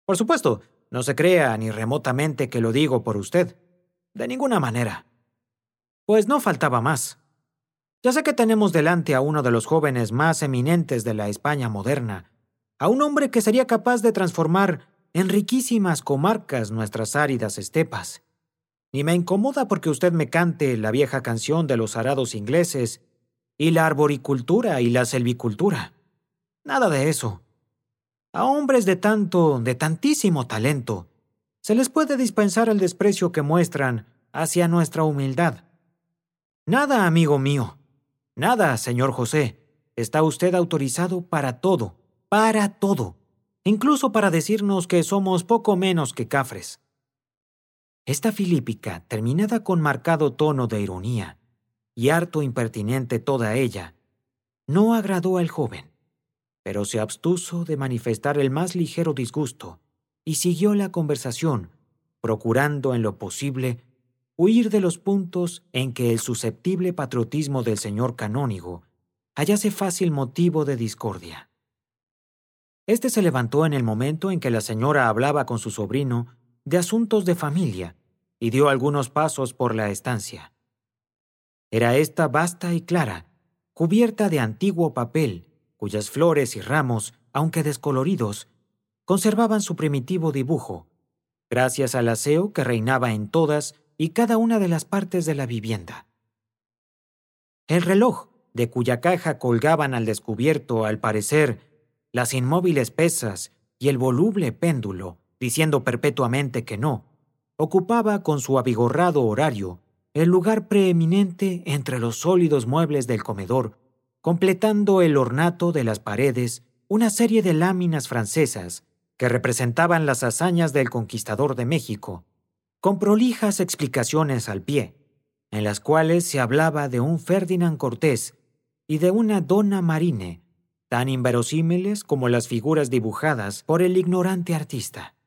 Por supuesto, no se crea ni remotamente que lo digo por usted. De ninguna manera. Pues no faltaba más. Ya sé que tenemos delante a uno de los jóvenes más eminentes de la España moderna, a un hombre que sería capaz de transformar en riquísimas comarcas nuestras áridas estepas. Ni me incomoda porque usted me cante la vieja canción de los arados ingleses y la arboricultura y la selvicultura. Nada de eso. A hombres de tantísimo talento, se les puede dispensar el desprecio que muestran hacia nuestra humildad. Nada, amigo mío. Nada, señor José. Está usted autorizado para todo, incluso para decirnos que somos poco menos que cafres. Esta filípica, terminada con marcado tono de ironía, y harto impertinente toda ella, no agradó al joven, pero se abstuvo de manifestar el más ligero disgusto y siguió la conversación, procurando en lo posible huir de los puntos en que el susceptible patriotismo del señor canónigo hallase fácil motivo de discordia. Este se levantó en el momento en que la señora hablaba con su sobrino de asuntos de familia y dio algunos pasos por la estancia. Era esta vasta y clara, cubierta de antiguo papel, cuyas flores y ramos, aunque descoloridos, conservaban su primitivo dibujo, gracias al aseo que reinaba en todas y cada una de las partes de la vivienda. El reloj, de cuya caja colgaban al descubierto, al parecer, las inmóviles pesas y el voluble péndulo, diciendo perpetuamente que no, ocupaba con su abigorrado horario el lugar preeminente entre los sólidos muebles del comedor, completando el ornato de las paredes una serie de láminas francesas que representaban las hazañas del conquistador de México, con prolijas explicaciones al pie, en las cuales se hablaba de un Ferdinand Cortés y de una Donna Marine, tan inverosímiles como las figuras dibujadas por el ignorante artista.